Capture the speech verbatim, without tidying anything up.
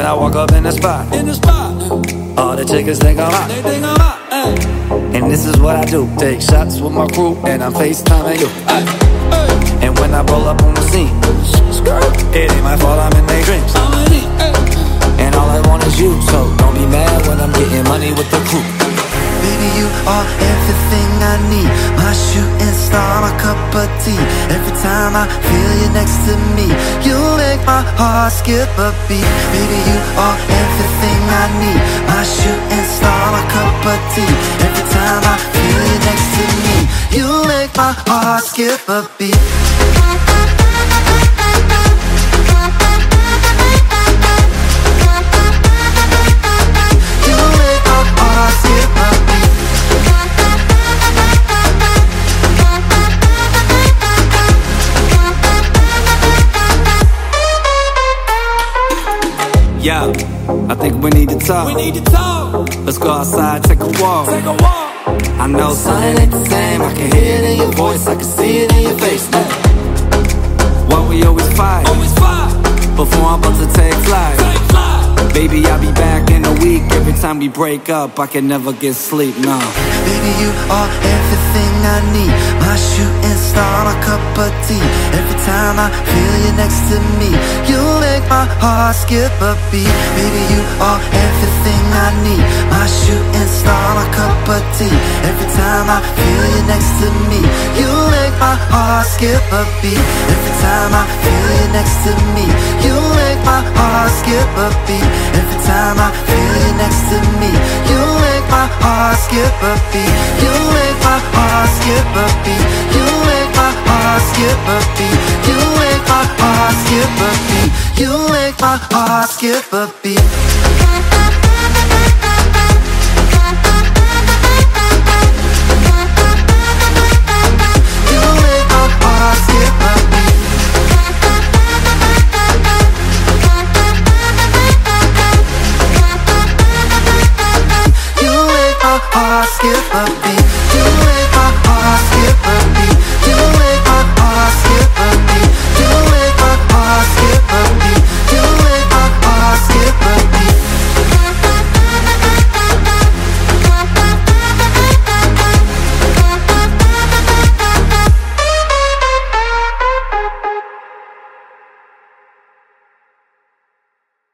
when I walk up in the spot, in the spot, all the chickens think I'm hot. they think I'm hot. Ay. And this is what I do, take shots with my crew, and I'm FaceTiming you. Ay. Ay. And when I roll up on the scene, it ain't my fault, I'm in their dreams. I'm in it. Ay. And all I want is you, so don't be mad when I'm getting money with the crew. Baby, you are everything I need. My shooting star, my cup of tea. Every time I feel you next to me, you make my heart skip a beat. Baby, you are everything I need. My shooting star, my cup of tea. Every time I feel you next to me, you make my heart skip a beat. Yeah, I think we need to talk. We need to talk. Let's go outside, take a walk. Take a walk. I know something ain't the same. I can hear it in your voice, I can see it in your face. Hey. Why we always fight? Always fight. Before I'm about to take flight. Take flight. Baby, I'll be back in a week. Every time we break up, I can never get sleep, no. Baby, you are everything I need. My shooting star, my cup of tea. Every time I feel you next to me, you make my heart skip a beat. Baby, you are everything I need. My shooting star, my cup of tea. Every time I feel you next to me, you make my heart skip a beat. Every time I feel you next to me, you make my heart skip a beat. Every time I feel you next to me, you make my heart skip a beat. You make my heart skip a beat. You make my heart skip a beat. You make my heart skip a beat. You make my heart skip a beat. Skip a beat. You make my heart